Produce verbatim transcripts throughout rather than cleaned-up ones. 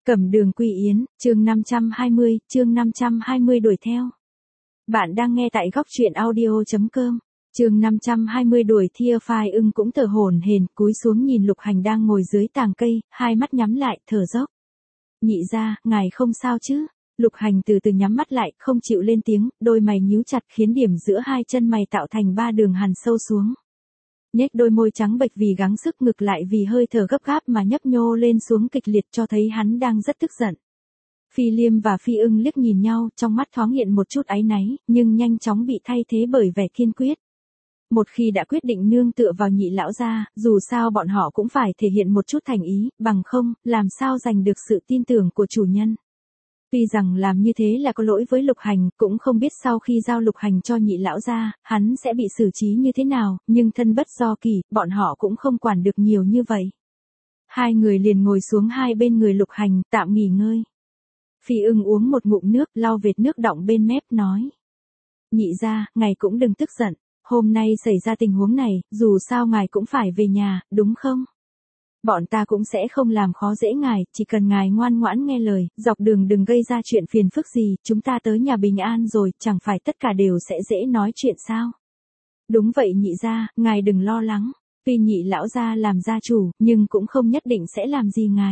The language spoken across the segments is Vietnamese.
Cẩm Đường Quy Yến, chương năm trăm hai mươi, chương năm trăm hai mươi đuổi theo. Bạn đang nghe tại góc truyện audio chấm com. Chương năm trăm hai mươi đuổi theo. Phai Ưng cũng thở hổn hển, cúi xuống nhìn Lục Hành đang ngồi dưới tàng cây, hai mắt nhắm lại, thở dốc. Nhị gia, ngài không sao chứ? Lục Hành từ từ nhắm mắt lại, không chịu lên tiếng, đôi mày nhíu chặt khiến điểm giữa hai chân mày tạo thành ba đường hằn sâu xuống. Nhếch đôi môi trắng bệch vì gắng sức, ngực lại vì hơi thở gấp gáp mà nhấp nhô lên xuống kịch liệt, cho thấy hắn đang rất tức giận. Phi Liêm và Phi Ưng liếc nhìn nhau, trong mắt thoáng hiện một chút áy náy, nhưng nhanh chóng bị thay thế bởi vẻ kiên quyết. Một khi đã quyết định nương tựa vào Nhị lão gia, dù sao bọn họ cũng phải thể hiện một chút thành ý, bằng không, làm sao giành được sự tin tưởng của chủ nhân. Tuy rằng làm như thế là có lỗi với Lục Hành, cũng không biết sau khi giao Lục Hành cho Nhị lão gia, hắn sẽ bị xử trí như thế nào, nhưng thân bất do kỳ, bọn họ cũng không quản được nhiều như vậy. Hai người liền ngồi xuống hai bên người Lục Hành, tạm nghỉ ngơi. Phi Ưng uống một ngụm nước, lau vệt nước đọng bên mép, nói: Nhị gia, ngài cũng đừng tức giận, hôm nay xảy ra tình huống này, dù sao ngài cũng phải về nhà, đúng không? Bọn ta cũng sẽ không làm khó dễ ngài, chỉ cần ngài ngoan ngoãn nghe lời, dọc đường đừng gây ra chuyện phiền phức gì, chúng ta tới nhà bình an rồi, chẳng phải tất cả đều sẽ dễ nói chuyện sao? Đúng vậy nhị gia, ngài đừng lo lắng, tuy Nhị lão gia làm gia chủ, nhưng cũng không nhất định sẽ làm gì ngài.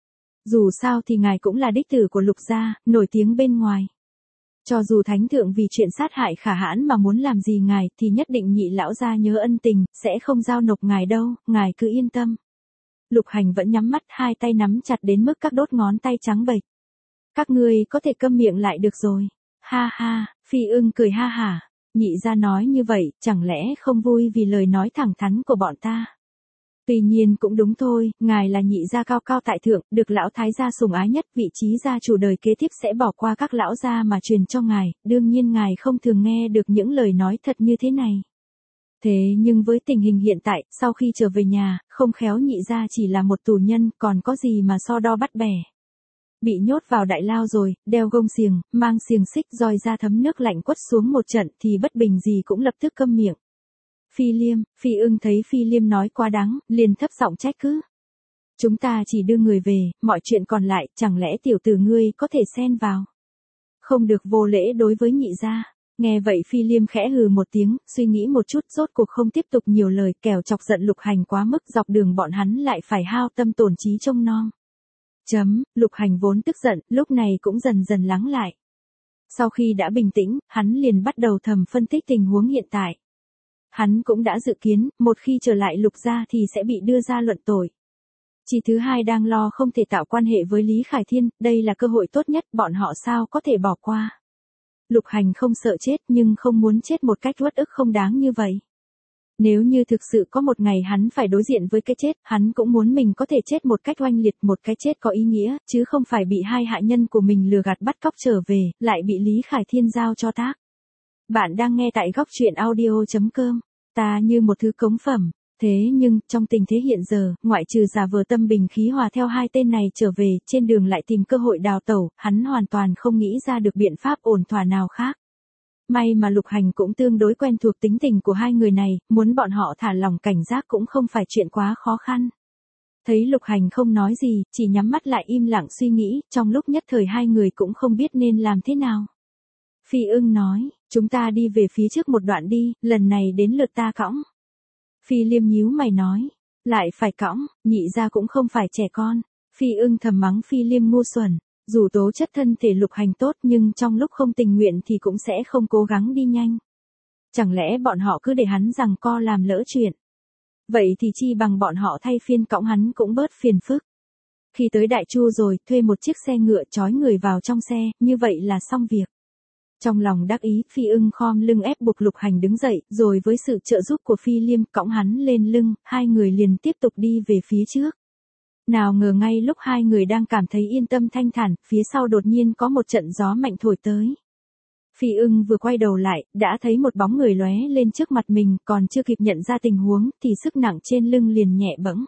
Dù sao thì ngài cũng là đích tử của Lục gia, nổi tiếng bên ngoài. Cho dù thánh thượng vì chuyện sát hại Khả Hãn mà muốn làm gì ngài, thì nhất định Nhị lão gia nhớ ân tình, sẽ không giao nộp ngài đâu, ngài cứ yên tâm. Lục Hành vẫn nhắm mắt, hai tay nắm chặt đến mức các đốt ngón tay trắng bệch. Các ngươi có thể câm miệng lại được rồi. Ha ha, Phi Ưng cười ha hả. Nhị gia nói như vậy, chẳng lẽ không vui vì lời nói thẳng thắn của bọn ta? Tuy nhiên cũng đúng thôi, ngài là nhị gia cao cao tại thượng, được lão thái gia sủng ái nhất, vị trí gia chủ đời kế tiếp sẽ bỏ qua các lão gia mà truyền cho ngài, đương nhiên ngài không thường nghe được những lời nói thật như thế này. Thế nhưng với tình hình hiện tại, sau khi trở về nhà, không khéo nhị gia chỉ là một tù nhân, còn có gì mà so đo bắt bẻ. Bị nhốt vào đại lao rồi, đeo gông xiềng, mang xiềng xích, roi ra thấm nước lạnh quất xuống một trận thì bất bình gì cũng lập tức câm miệng. Phi Liêm, Phi Ưng thấy Phi Liêm nói quá đáng, liền thấp giọng trách cứ. Chúng ta chỉ đưa người về, mọi chuyện còn lại, chẳng lẽ tiểu tử ngươi có thể xen vào? Không được vô lễ đối với nhị gia. Nghe vậy Phi Liêm khẽ hừ một tiếng, suy nghĩ một chút, rốt cuộc không tiếp tục nhiều lời, kẻo chọc giận Lục Hành quá mức, dọc đường bọn hắn lại phải hao tâm tổn trí trông nom. Chấm, Lục Hành vốn tức giận, lúc này cũng dần dần lắng lại. Sau khi đã bình tĩnh, hắn liền bắt đầu thầm phân tích tình huống hiện tại. Hắn cũng đã dự kiến, một khi trở lại Lục gia thì sẽ bị đưa ra luận tội. Chỉ thứ hai đang lo không thể tạo quan hệ với Lý Khải Thiên, đây là cơ hội tốt nhất, bọn họ sao có thể bỏ qua. Lục Hành không sợ chết nhưng không muốn chết một cách uất ức không đáng như vậy. Nếu như thực sự có một ngày hắn phải đối diện với cái chết, hắn cũng muốn mình có thể chết một cách oanh liệt, một cái chết có ý nghĩa, chứ không phải bị hai hạ nhân của mình lừa gạt bắt cóc trở về, lại bị Lý Khải Thiên giao cho tác. Bạn đang nghe tại góc truyện audio chấm com. Ta như một thứ cống phẩm. Thế nhưng, trong tình thế hiện giờ, ngoại trừ giả vờ tâm bình khí hòa theo hai tên này trở về, trên đường lại tìm cơ hội đào tẩu, hắn hoàn toàn không nghĩ ra được biện pháp ổn thỏa nào khác. May mà Lục Hành cũng tương đối quen thuộc tính tình của hai người này, muốn bọn họ thả lòng cảnh giác cũng không phải chuyện quá khó khăn. Thấy Lục Hành không nói gì, chỉ nhắm mắt lại im lặng suy nghĩ, trong lúc nhất thời hai người cũng không biết nên làm thế nào. Phi Ưng nói, chúng ta đi về phía trước một đoạn đi, lần này đến lượt ta cõng. Phi Liêm nhíu mày nói, lại phải cõng, nhị gia cũng không phải trẻ con. Phi Ưng thầm mắng Phi Liêm ngu xuẩn, dù tố chất thân thể Lục Hành tốt nhưng trong lúc không tình nguyện thì cũng sẽ không cố gắng đi nhanh. Chẳng lẽ bọn họ cứ để hắn giằng co làm lỡ chuyện. Vậy thì chi bằng bọn họ thay phiên cõng hắn cũng bớt phiền phức. Khi tới Đại Chu rồi, thuê một chiếc xe ngựa trói người vào trong xe, như vậy là xong việc. Trong lòng đắc ý, Phi Ưng khom lưng ép buộc Lục Hành đứng dậy, rồi với sự trợ giúp của Phi Liêm cõng hắn lên lưng, hai người liền tiếp tục đi về phía trước. Nào ngờ ngay lúc hai người đang cảm thấy yên tâm thanh thản, phía sau đột nhiên có một trận gió mạnh thổi tới. Phi Ưng vừa quay đầu lại, đã thấy một bóng người lóe lên trước mặt mình, còn chưa kịp nhận ra tình huống, thì sức nặng trên lưng liền nhẹ bẫng.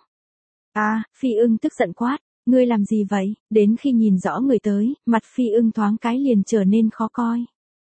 À, Phi Ưng tức giận quát, ngươi làm gì vậy? Đến khi nhìn rõ người tới, mặt Phi Ưng thoáng cái liền trở nên khó coi.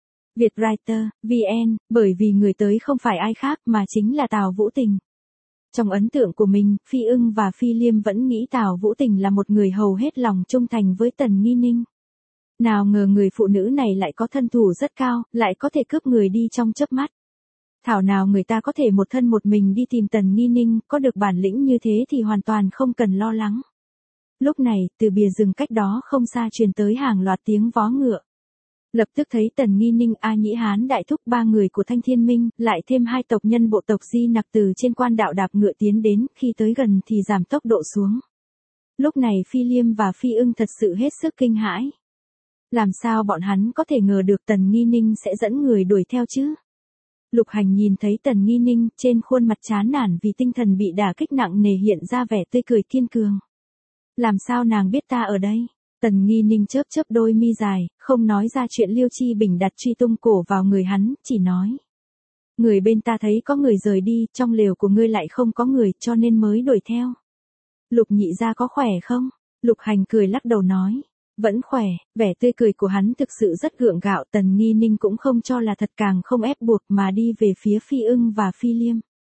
Vietwriter, vê en, bởi vì người tới không phải ai khác mà chính là Tào Vũ Tình. Trong ấn tượng của mình, Phi Ưng và Phi Liêm vẫn nghĩ Tào Vũ Tình là một người hầu hết lòng trung thành với Tần Nghi Ninh. Nào ngờ người phụ nữ này lại có thân thủ rất cao, lại có thể cướp người đi trong chớp mắt. Thảo nào người ta có thể một thân một mình đi tìm Tần Nghi Ninh, có được bản lĩnh như thế thì hoàn toàn không cần lo lắng. Lúc này, từ bìa rừng cách đó không xa truyền tới hàng loạt tiếng vó ngựa. Lập tức thấy Tần Nghi Ninh, A Nhĩ Hán Đại Thúc, ba người của Thanh Thiên Minh, lại thêm hai tộc nhân bộ tộc Di Nặc từ trên quan đạo đạp ngựa tiến đến, khi tới gần thì giảm tốc độ xuống. Lúc này Phi Liêm và Phi Ưng thật sự hết sức kinh hãi. Làm sao bọn hắn có thể ngờ được Tần Nghi Ninh sẽ dẫn người đuổi theo chứ? Lục Hành nhìn thấy Tần Nghi Ninh, trên khuôn mặt chán nản vì tinh thần bị đả kích nặng nề hiện ra vẻ tươi cười kiên cường. Làm sao nàng biết ta ở đây? Tần Nghi Ninh chớp chớp đôi mi dài, không nói ra chuyện Liêu Chi Bình đặt truy tung cổ vào người hắn, chỉ nói. Người bên ta thấy có người rời đi, trong lều của ngươi lại không có người, cho nên mới đuổi theo. Lục nhị gia có khỏe không? Lục Hành cười lắc đầu nói. Vẫn khỏe, vẻ tươi cười của hắn thực sự rất gượng gạo. Tần Nghi Ninh cũng không cho là thật, càng không ép buộc mà đi về phía Phi Ưng và Phi Liêm.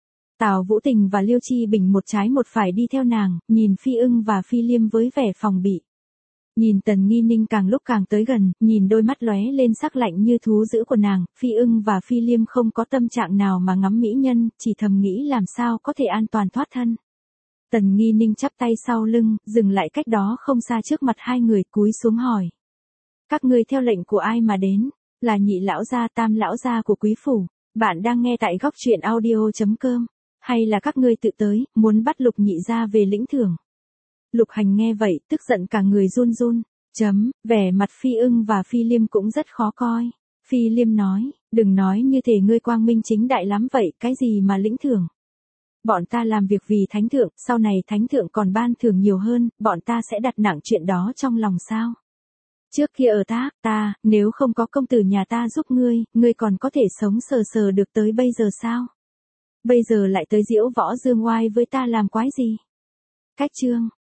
Tào Vũ Tình và Liêu Chi Bình một trái một phải đi theo nàng, nhìn Phi Ưng và Phi Liêm với vẻ phòng bị. Nhìn Tần Nghi Ninh càng lúc càng tới gần, nhìn đôi mắt lóe lên sắc lạnh như thú dữ của nàng, Phi Ưng và Phi Liêm không có tâm trạng nào mà ngắm mỹ nhân, chỉ thầm nghĩ làm sao có thể an toàn thoát thân. Tần Nghi Ninh chắp tay sau lưng, dừng lại cách đó không xa trước mặt hai người, cúi xuống hỏi. Các ngươi theo lệnh của ai mà đến? Là Nhị lão gia, Tam lão gia của quý phủ. Bạn đang nghe tại góc truyện audio chấm com. Hay là các ngươi tự tới, muốn bắt Lục nhị gia về lĩnh thưởng? Lục Hành nghe vậy, tức giận cả người run run. Chấm, vẻ mặt Phi Ưng và Phi Liêm cũng rất khó coi. Phi Liêm nói, đừng nói như thể ngươi quang minh chính đại lắm vậy, cái gì mà lĩnh thưởng? Bọn ta làm việc vì thánh thượng, sau này thánh thượng còn ban thưởng nhiều hơn, bọn ta sẽ đặt nặng chuyện đó trong lòng sao? Trước kia ở Thác ta, nếu không có công tử nhà ta giúp ngươi, ngươi còn có thể sống sờ sờ được tới bây giờ sao? Bây giờ lại tới diễu võ dương oai với ta làm quái gì? Cách chương